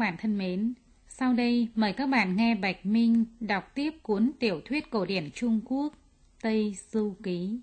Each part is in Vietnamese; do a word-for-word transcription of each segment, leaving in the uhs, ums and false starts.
bạn thân mến, sau đây mời các bạn nghe Bạch Minh đọc tiếp cuốn tiểu thuyết cổ điển Trung Quốc Tây Du Ký.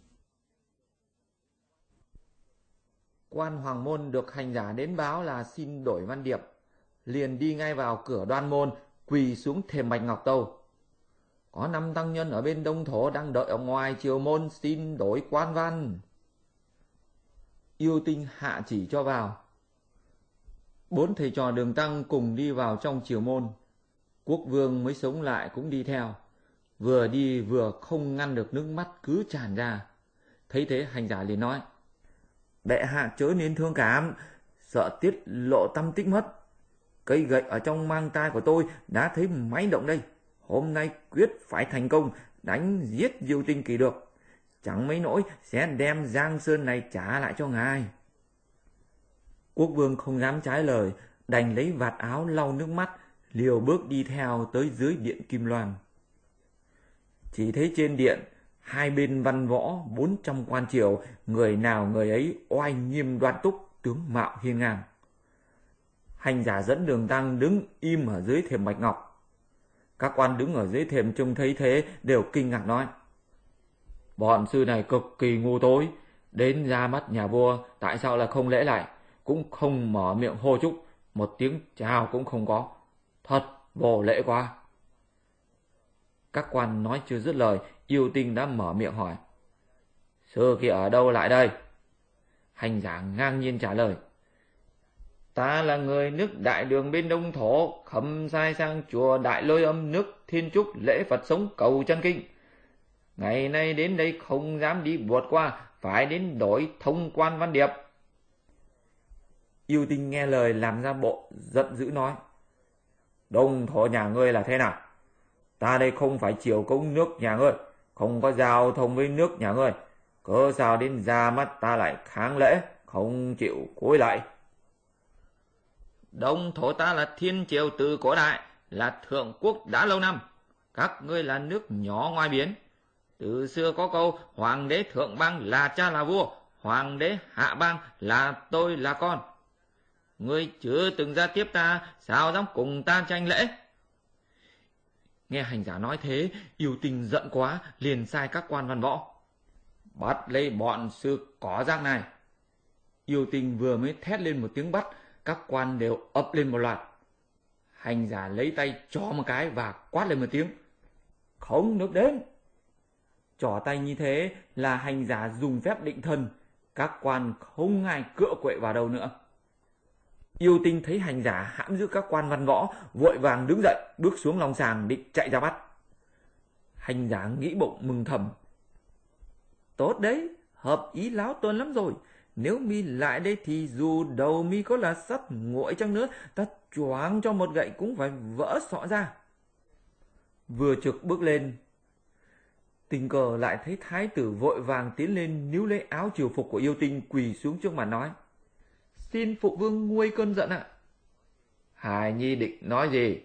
Quan Hoàng Môn được hành giả đến báo là xin đổi văn điệp, liền đi ngay vào cửa đoan môn, quỳ xuống thềm bạch ngọc tâu. Có năm tăng nhân ở bên đông thổ đang đợi ở ngoài triều môn xin đổi quan văn. Yêu Tinh hạ chỉ cho vào. Bốn thầy trò Đường Tăng cùng đi vào trong triều môn. Quốc vương mới sống lại cũng đi theo. Vừa đi vừa không ngăn được nước mắt cứ tràn ra. Thấy thế hành giả liền nói: Bệ hạ chớ nên thương cảm, sợ tiết lộ tâm tích mất. Cây gậy ở trong mang tai của tôi đã thấy máy động đây. Hôm nay quyết phải thành công, đánh giết Diêu Tinh Kỳ được. Chẳng mấy nỗi sẽ đem Giang Sơn này trả lại cho ngài. Quốc vương không dám trái lời, đành lấy vạt áo lau nước mắt, liều bước đi theo tới dưới điện Kim Loan. Chỉ thấy trên điện, hai bên văn võ bốn trăm quan triều, người nào người ấy oai nghiêm đoan túc, tướng mạo hiên ngang. Hành giả dẫn Đường Tăng đứng im ở dưới thềm bạch ngọc. Các quan đứng ở dưới thềm trông thấy thế đều kinh ngạc nói: Bọn sư này cực kỳ ngu tối, đến ra mắt nhà vua tại sao là không lễ lại, cũng không mở miệng hô chúc, một tiếng chào cũng không có, thật vô lễ quá. Các quan nói chưa dứt lời, Yêu Tinh đã mở miệng hỏi: Sư kia ở đâu lại đây? Hành giả ngang nhiên trả lời: Ta là người nước Đại Đường bên đông thổ, khâm sai sang chùa Đại Lôi Âm nước Thiên Trúc lễ Phật sống cầu chân kinh. Ngày nay đến đây không dám đi vượt qua, phải đến đổi thông quan văn điệp. Yêu Tinh nghe lời làm ra bộ giận dữ nói: Đông thổ nhà ngươi là thế nào? Ta đây không phải triều công nước nhà ngươi, không có giao thông với nước nhà ngươi, cớ sao đến ra mắt ta lại kháng lễ, không chịu cúi lại? Đông thổ ta là thiên triều từ cổ đại, là thượng quốc đã lâu năm. Các ngươi là nước nhỏ ngoài biển. Từ xưa có câu hoàng đế thượng bang là cha là vua, hoàng đế hạ bang là tôi là con. Ngươi chưa từng ra tiếp ta, sao dám cùng ta tranh lễ? Nghe hành giả nói thế, Yêu Tinh giận quá, liền sai các quan văn võ: Bắt lấy bọn sư cỏ rác này. Yêu Tinh vừa mới thét lên một tiếng bắt, các quan đều ập lên một loạt. Hành giả lấy tay chó một cái và quát lên một tiếng: Không được đến. Trỏ tay như thế là hành giả dùng phép định thần, các quan không ai cựa quậy vào đâu nữa. Yêu Tinh thấy hành giả hãm giữ các quan văn võ, vội vàng đứng dậy, bước xuống lòng sàng định chạy ra bắt. Hành giả nghĩ bụng mừng thầm: Tốt đấy, hợp ý Láo Tôn lắm rồi. Nếu mi lại đây thì dù đầu mi có là sắt nguội chăng nữa, ta choáng cho một gậy cũng phải vỡ sọ ra. Vừa trực bước lên, tình cờ lại thấy thái tử vội vàng tiến lên níu lấy áo triều phục của Yêu Tinh, quỳ xuống trước mặt nói: Xin phụ vương nguôi cơn giận ạ. Hài nhi định nói gì?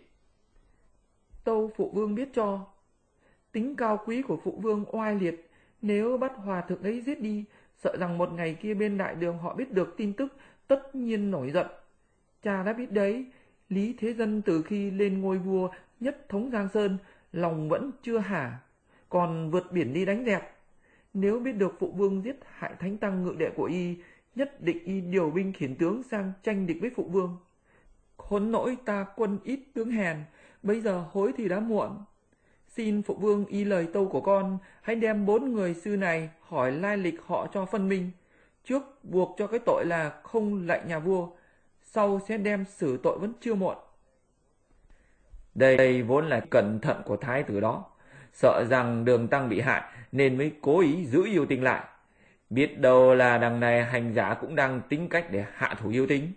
Tâu phụ vương biết cho. Tính cao quý của phụ vương oai liệt, nếu bắt hòa thượng ấy giết đi, sợ rằng một ngày kia bên Đại Đường họ biết được tin tức, tất nhiên nổi giận. Cha đã biết đấy, Lý Thế Dân từ khi lên ngôi vua nhất thống Giang Sơn, lòng vẫn chưa hả, còn vượt biển đi đánh dẹp. Nếu biết được phụ vương giết hại thánh tăng ngự đệ của y, nhất định y điều binh khiển tướng sang tranh địch với phụ vương. Khốn nỗi ta quân ít tướng hèn, bây giờ hối thì đã muộn. Xin phụ vương y lời tâu của con, hãy đem bốn người sư này hỏi lai lịch họ cho phân minh. Trước buộc cho cái tội là không lạy nhà vua, sau sẽ đem xử tội vẫn chưa muộn. Đây vốn là cẩn thận của thái tử đó, sợ rằng Đường Tăng bị hại nên mới cố ý giữ Yêu Tinh lại. Biết đâu là đằng này hành giả cũng đang tính cách để hạ thủ Yêu Tinh.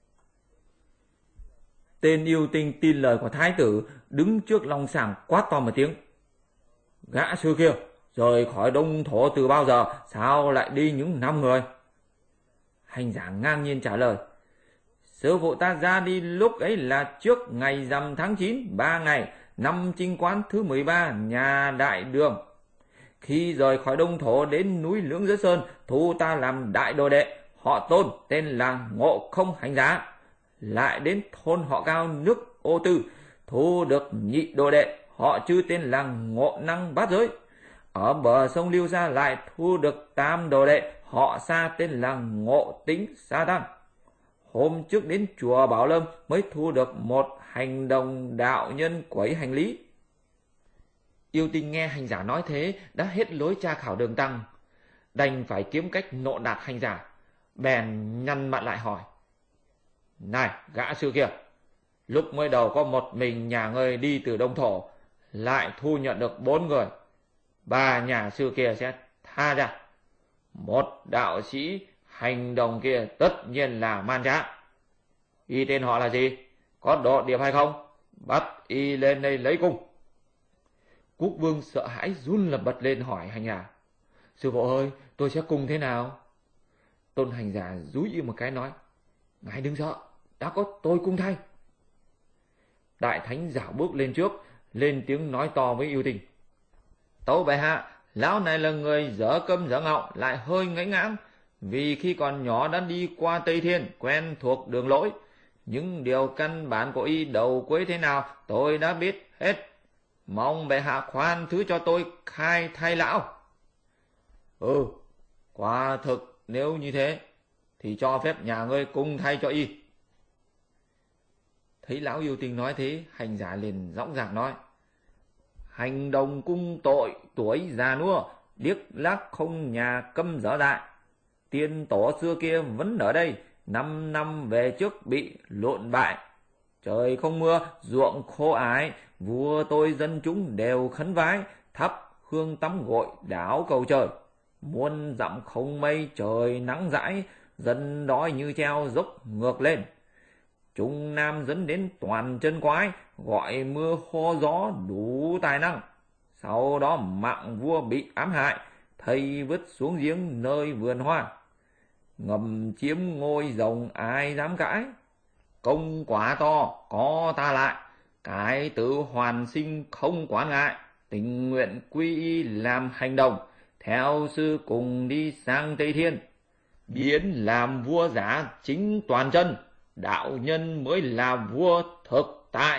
Tên Yêu Tinh tin lời của thái tử, đứng trước long sàng quát to một tiếng: Gã sư kia rời khỏi Đông thổ từ bao giờ, sao lại đi những năm người? Hành giả ngang nhiên trả lời: Sư phụ ta ra đi lúc ấy là trước ngày rằm tháng chín, ba ngày, năm Chinh Quán thứ mười ba, nhà Đại Đường. Khi rời khỏi Đông thổ đến núi Lưỡng Giới Sơn, thu ta làm đại đồ đệ, họ Tôn, tên là Ngộ Không Hành Giả. lại đến thôn họ Cao nước Ô Tư, thu được nhị đồ đệ họ Chư tên là Ngộ Năng Bát Giới. Ở bờ sông Lưu Gia lại thu được tam đồ đệ họ Sa tên là Ngộ Tính Sa Tăng. Hôm trước đến chùa Bảo Lâm mới thu được một hành đồng đạo nhân quấy hành lý. Yêu Tinh nghe hành giả nói thế đã hết lối tra khảo Đường Tăng, đành phải kiếm cách nộ nạt hành giả, bèn nhăn mặt lại hỏi: Này gã sư kia, lúc mới đầu có một mình nhà ngươi đi từ Đông Thổ, lại thu nhận được bốn người, ba nhà sư kia sẽ tha ra. Một đạo sĩ hành đồng kia tất nhiên là man trá. Y tên họ là gì? Có độ điệp hay không? Bắt y lên đây lấy cung. Quốc Vương sợ hãi run lập bật lên hỏi hành giả: Sư phụ ơi, tôi sẽ cung thế nào? Tôn hành giả dúi y một cái nói: Ngài đừng sợ, đã có tôi cung thay. Đại thánh dạo bước lên trước, lên tiếng nói to với Yêu Tinh: Tâu bệ hạ, lão này là người dở câm dở ngọng, lại hơi ngẫy ngãng, vì khi còn nhỏ đã đi qua Tây Thiên, quen thuộc đường lối. Những điều căn bản của y đầu cuối thế nào tôi đã biết hết, mong bệ hạ khoan thứ cho tôi khai thay lão. Ừ, quả thực nếu như thế thì cho phép nhà ngươi cung thay cho y. Thấy lão Yêu Tinh nói thế, hành giả liền dõng dạc nói: Hành đồng cung tội, tuổi già nua, điếc lác không nhà, câm dở đại. Tiên tổ xưa kia vẫn ở đây, năm năm về trước bị lộn bại. Trời không mưa, ruộng khô ái, vua tôi dân chúng đều khấn vái, thắp hương tắm gội đảo cầu trời. Muôn dặm không mây, trời nắng rãi, dân đói như treo dốc ngược lên. Trung Nam dẫn đến toàn chân quái, gọi mưa khô gió đủ tài năng. Sau đó mạng vua bị ám hại, thây vứt xuống giếng nơi vườn hoa. Ngầm chiếm ngôi rồng ai dám cãi, công quả to có ta lại, cái tự hoàn sinh không quán ngại. Tình nguyện quy y làm hành động, theo sư cùng đi sang Tây Thiên. Biến làm vua giả chính toàn chân, đạo nhân mới là vua thực tại.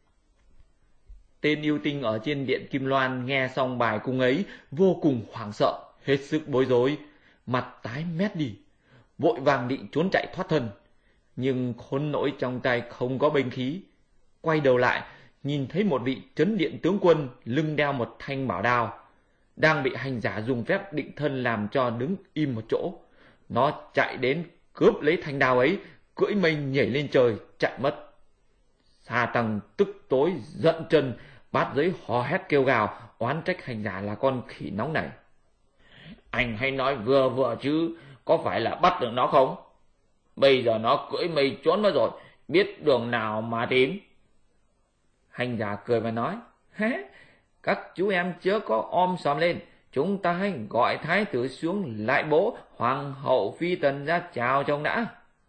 Tên Yêu Tinh ở trên điện Kim Loan nghe xong bài cung ấy, vô cùng hoảng sợ, hết sức bối rối, mặt tái mét đi, vội vàng định trốn chạy thoát thân. Nhưng khốn nỗi trong tay không có binh khí, quay đầu lại nhìn thấy một vị trấn điện tướng quân lưng đeo một thanh bảo đao, đang bị hành giả dùng phép định thân làm cho đứng im một chỗ. Nó chạy đến cướp lấy thanh đao ấy, cưỡi mây nhảy lên trời chạy mất. Sa Tăng tức tối giận chân, Bát Giới hò hét kêu gào, oán trách hành giả là con khỉ nóng này. Anh hay nói vừa vừa chứ, có phải là bắt được nó không? Bây giờ nó cưỡi mây trốn mất rồi, biết đường nào mà tìm. Hành giả cười và nói: Hé, các chú em chớ có om sòm lên, chúng ta hãy gọi thái tử xuống lại bố, hoàng hậu phi tần ra chào chồng đã.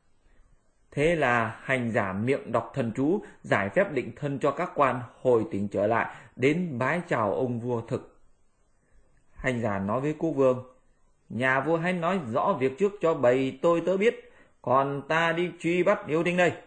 Thế là hành giả miệng đọc thần chú, giải phép định thân cho các quan hồi tỉnh trở lại, đến bái chào ông vua thực. Hành giả nói với quốc vương: Nhà vua hãy nói rõ việc trước cho bầy tôi tớ biết, còn ta đi truy bắt Yêu Tinh đây.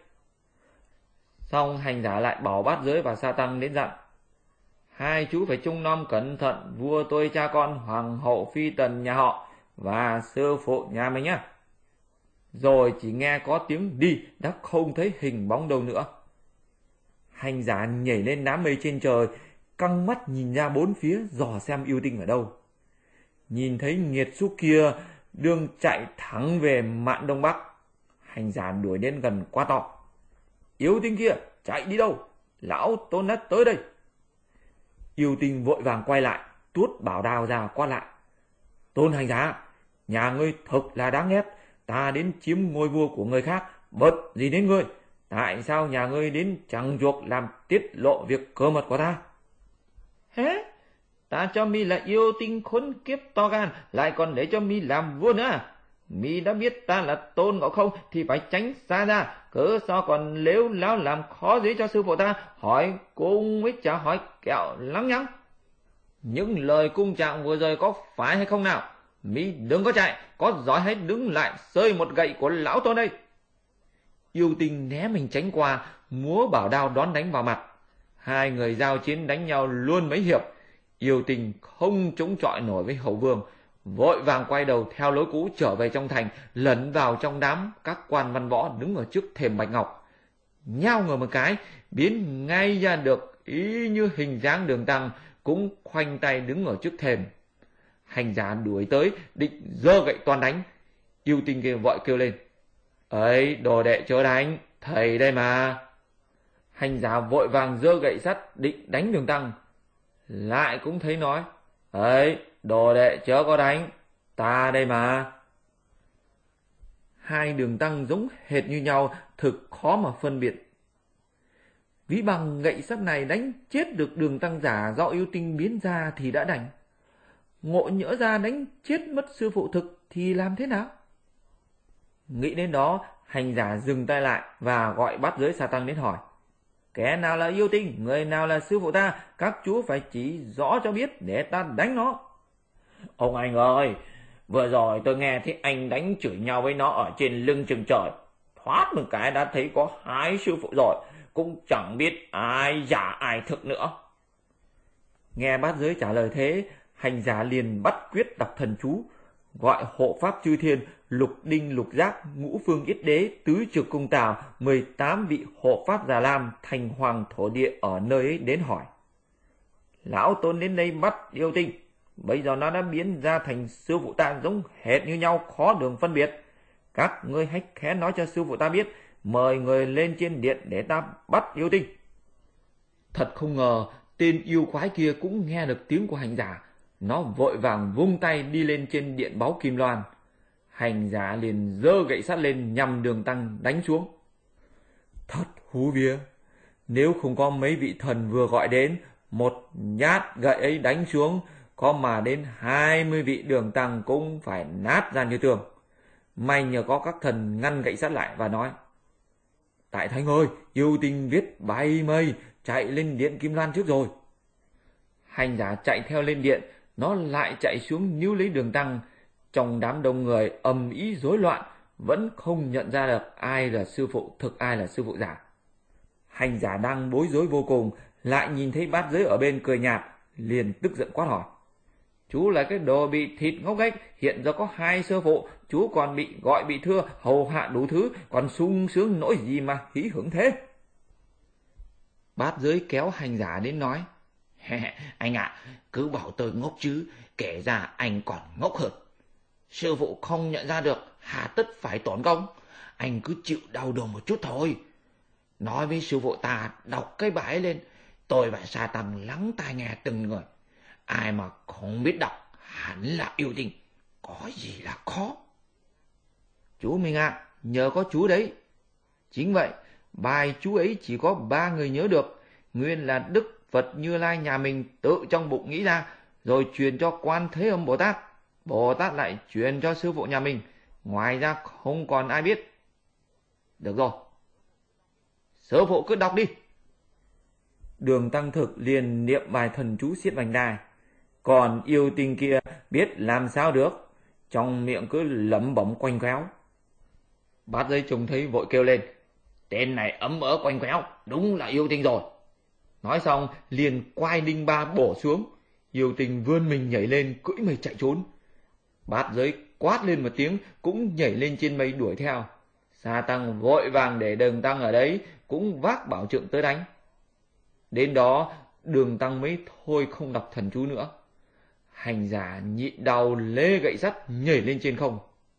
Xong hành giả lại bảo Bát Giới và Sa Tăng đến dặn: Hai chú phải trông nom cẩn thận vua tôi cha con, hoàng hậu phi tần nhà họ và sư phụ nhà mình nhé. Rồi chỉ nghe có tiếng đi, đã không thấy hình bóng đâu nữa. Hành giả nhảy lên đám mây trên trời, căng mắt nhìn ra bốn phía dò xem Yêu Tinh ở đâu. Nhìn thấy nghiệt xúc kia đương chạy thẳng về mạn đông bắc. Hành giả đuổi đến gần quá to: Yêu Tinh kia chạy đi đâu? Lão Tôn đã tới đây. Yêu Tinh vội vàng quay lại, tuốt bảo đao ra quát lại: Tôn hành giả, nhà ngươi thật là đáng ghét, ta đến chiếm ngôi vua của người khác, bớt gì đến ngươi? Tại sao nhà ngươi đến chẳng chuộc làm tiết lộ việc cơ mật của ta? Hé, ta cho mi là Yêu Tinh khốn kiếp to gan, lại còn để cho mi làm vua nữa à? Mi đã biết ta là Tôn Ngộ Không thì phải tránh xa ra, cớ sao còn lếu láo làm khó dễ cho sư phụ ta, hỏi cung với chả hỏi kẹo lắng nhắng. Những lời cung trạng vừa rồi có phải hay không nào? Mi đừng có chạy, có giỏi hãy đứng lại sơi một gậy của lão Tôn đây. Yêu Tinh né mình tránh qua, múa bảo đao đón đánh vào mặt. Hai người giao chiến đánh nhau luôn mấy hiệp. Yêu Tinh không chống chọi nổi với Hậu Vương, vội vàng quay đầu theo lối cũ trở về trong thành, lẩn vào trong đám các quan văn võ đứng ở trước thềm bạch ngọc. Nhao người một cái, biến ngay ra được y như hình dáng Đường Tăng, cũng khoanh tay đứng ở trước thềm. Hành giả đuổi tới, định giơ gậy toan đánh. Yêu Tinh kia vội kêu lên: "Ấy, đồ đệ chớ đánh, thầy đây mà." Hành giả vội vàng giơ gậy sắt định đánh Đường Tăng, lại cũng thấy nói: "Ấy, đồ đệ chớ có đánh, ta đây mà." Hai Đường Tăng giống hệt như nhau, thực khó mà phân biệt. Ví bằng gậy sắt này đánh chết được Đường Tăng giả do Yêu Tinh biến ra thì đã đành. Ngộ nhỡ ra đánh chết mất sư phụ thực thì làm thế nào? Nghĩ đến đó, hành giả dừng tay lại và gọi bát giới Sa Tăng đến hỏi: "Kẻ nào là Yêu Tinh, người nào là sư phụ ta, các chú phải chỉ rõ cho biết để ta đánh nó." "Ông anh ơi, vừa rồi tôi nghe thấy anh đánh chửi nhau với nó ở trên lưng chừng trời. Thoát một cái đã thấy có hai sư phụ rồi, cũng chẳng biết ai giả ai thực nữa." Nghe bát giới trả lời thế, hành giả liền bắt quyết đọc thần chú, gọi hộ pháp chư thiên, lục đinh lục giác, ngũ phương yết đế, tứ trực cung tào, mười tám vị hộ pháp già lam, thành hoàng thổ địa ở nơi ấy đến hỏi: "Lão Tôn đến đây bắt Yêu Tinh, bây giờ nó đã biến ra thành sư phụ ta giống hệt như nhau, khó đường phân biệt. Các ngươi hãy khẽ nói cho sư phụ ta biết, mời người lên trên điện để ta bắt Yêu Tinh." Thật không ngờ, tên yêu quái kia cũng nghe được tiếng của hành giả. Nó vội vàng vung tay đi lên trên điện báu Kim Loan. Hành giả liền giơ gậy sắt lên nhằm Đường Tăng đánh xuống. Thật hú vía, nếu không có mấy vị thần vừa gọi đến, một nhát gậy ấy đánh xuống, có mà đến hai mươi vị Đường Tăng cũng phải nát ra như tường. May nhờ có các thần ngăn gậy sắt lại và nói: "Tại Thánh ơi, Yêu Tinh viết bay mây, chạy lên điện Kim Loan trước rồi." Hành giả chạy theo lên điện, nó lại chạy xuống níu lấy Đường Tăng. Trong đám đông người ầm ĩ rối loạn, vẫn không nhận ra được ai là sư phụ thực, ai là sư phụ giả. Hành giả đang bối rối vô cùng, lại nhìn thấy bát giới ở bên cười nhạt, liền tức giận quát hỏi: "Chú là cái đồ bị thịt ngốc nghếch, hiện giờ có hai sư phụ, chú còn bị gọi bị thưa, hầu hạ đủ thứ, còn sung sướng nỗi gì mà hí hưởng thế?" Bát giới kéo hành giả đến nói: "Anh ạ, à, cứ bảo tôi ngốc chứ, kể ra anh còn ngốc hơn. Sư phụ không nhận ra được, hà tất phải tốn công. Anh cứ chịu đau đầu một chút thôi. Nói với sư phụ ta đọc cái bài lên, tôi và Sa Tăng lắng tai nghe từng người. Ai mà không biết đọc hẳn là Yêu Tinh, có gì là khó." "Chú mình ạ, à, nhờ có chú đấy." "Chính vậy, bài chú ấy chỉ có ba người nhớ được, nguyên là Đức Phật Như Lai nhà mình tự trong bụng nghĩ ra, rồi truyền cho Quan Thế Âm Bồ Tát. Bồ Tát lại truyền cho sư phụ nhà mình, ngoài ra không còn ai biết." "Được rồi, sư phụ cứ đọc đi." Đường Tăng Thực liền niệm bài thần chú xiết vành đai. Còn Yêu Tinh kia biết làm sao được, trong miệng cứ lẩm bẩm quanh quéo. Bát giới trông thấy vội kêu lên: "Tên này ấm ớ quanh quéo, đúng là Yêu Tinh rồi." Nói xong liền quay đinh ba bổ xuống. Yêu Tinh vươn mình nhảy lên, cưỡi mây chạy trốn. Bát giới quát lên một tiếng, cũng nhảy lên trên mây đuổi theo. Sa Tăng vội vàng để Đường Tăng ở đấy, cũng vác bảo trượng tới đánh. Đến đó Đường Tăng mới thôi không đọc thần chú nữa. Hành giả nhịn đau lê gậy sắt nhảy lên trên không.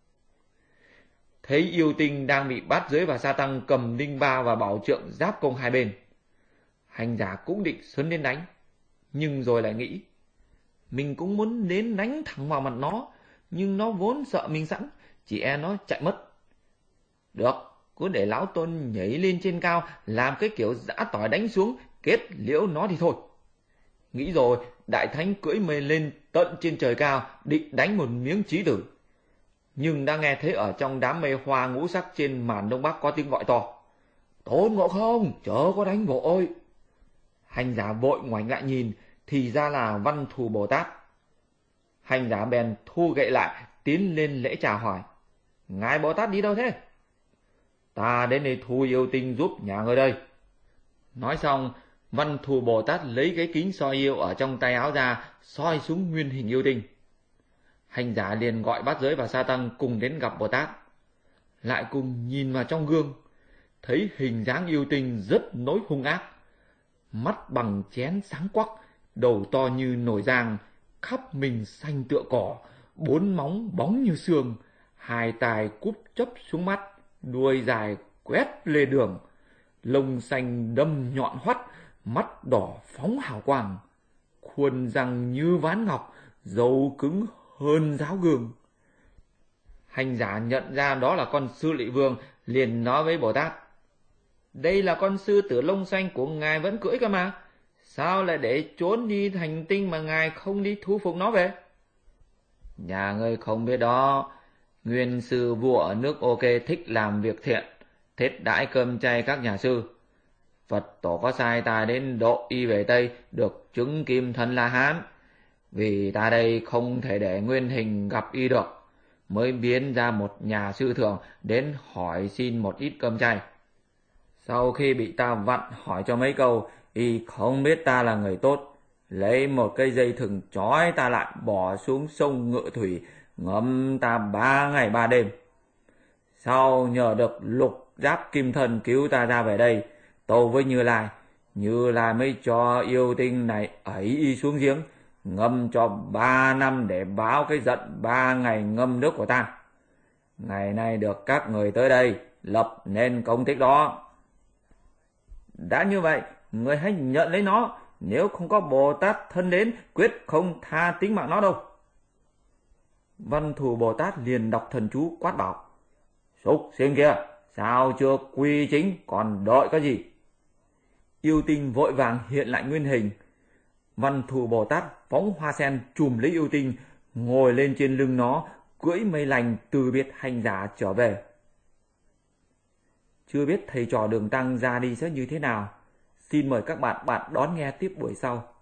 Thấy Yêu Tinh đang bị Bát giới và Sa Tăng cầm đinh ba và bảo trượng giáp công hai bên. Hành giả cũng định xuân đến đánh, nhưng rồi lại nghĩ: mình cũng muốn đến đánh thẳng vào mặt nó, nhưng nó vốn sợ mình sẵn, chỉ e nó chạy mất. Được, cứ để lão Tôn nhảy lên trên cao, làm cái kiểu giã tỏi đánh xuống, kết liễu nó thì thôi. Nghĩ rồi, Đại Thánh cưỡi mây lên tận trên trời cao, định đánh một miếng chí tử. Nhưng đã nghe thấy ở trong đám mây hoa ngũ sắc trên màn đông bắc có tiếng gọi to: Tôn Ngộ Không, chớ có đánh vội. Hành giả vội ngoảnh lại nhìn, thì ra là Văn Thù Bồ Tát. Hành giả bèn thu gậy lại, tiến lên lễ chào hỏi: Ngài Bồ Tát đi đâu thế? Ta đến đây thu yêu tinh giúp nhà ngươi đây. Nói xong, Văn Thù Bồ Tát lấy cái kính soi yêu ở trong tay áo ra, soi xuống nguyên hình yêu tinh. Hành giả liền gọi Bát Giới và Sa Tăng cùng đến gặp Bồ Tát. Lại cùng nhìn vào trong gương, thấy hình dáng yêu tinh rất nỗi hung ác. Mắt bằng chén sáng quắc, đầu to như nồi giang, khắp mình xanh tựa cỏ, bốn móng bóng như xương, hai tai cúp chớp xuống mắt, đuôi dài quét lê đường, lông xanh đâm nhọn hoắt, mắt đỏ phóng hào quang, khuôn răng như ván ngọc, râu cứng hơn giáo gương. Hành giả nhận ra đó là con Sư Lợi Vương, liền nói với Bồ Tát: đây là con sư tử lông xanh của ngài vẫn cưỡi cơ mà, sao lại để trốn đi hành tinh mà ngài không đi thu phục nó về? Nhà ngươi không biết đó, nguyên sư vua ở nước OK thích làm việc thiện, thiết đãi cơm chay các nhà sư. Phật tổ có sai ta đến độ y về Tây được chứng kim thân La Hán, vì ta đây không thể để nguyên hình gặp y được, mới biến ra một nhà sư thường đến hỏi xin một ít cơm chay. Sau khi bị ta vặn hỏi cho mấy câu, y không biết ta là người tốt, lấy một cây dây thừng trói ta lại, bỏ xuống sông Ngự Thủy, ngâm ta ba ngày ba đêm. Sau nhờ được Lục Giáp Kim Thân cứu ta ra về đây, tâu với Như Lai, Như Lai mới cho yêu tinh này ấy y xuống giếng, ngâm cho ba năm để báo cái giận ba ngày ngâm nước của ta. Ngày nay được các người tới đây lập nên công tích đó. Đã như vậy, người hãy nhận lấy nó, nếu không có Bồ Tát thân đến, quyết không tha tính mạng nó đâu. Văn Thù Bồ Tát liền đọc thần chú quát bảo: súc sinh kia, sao chưa quy chính, còn đợi cái gì? Yêu tinh vội vàng hiện lại nguyên hình. Văn Thù Bồ Tát phóng hoa sen chùm lấy yêu tinh, ngồi lên trên lưng nó, cưỡi mây lành từ biệt hành giả trở về. Chưa biết thầy trò Đường Tăng ra đi sẽ như thế nào? Xin mời các bạn bạn đón nghe tiếp buổi sau.